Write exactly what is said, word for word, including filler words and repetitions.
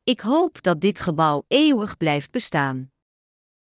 Ik hoop dat dit gebouw eeuwig blijft bestaan.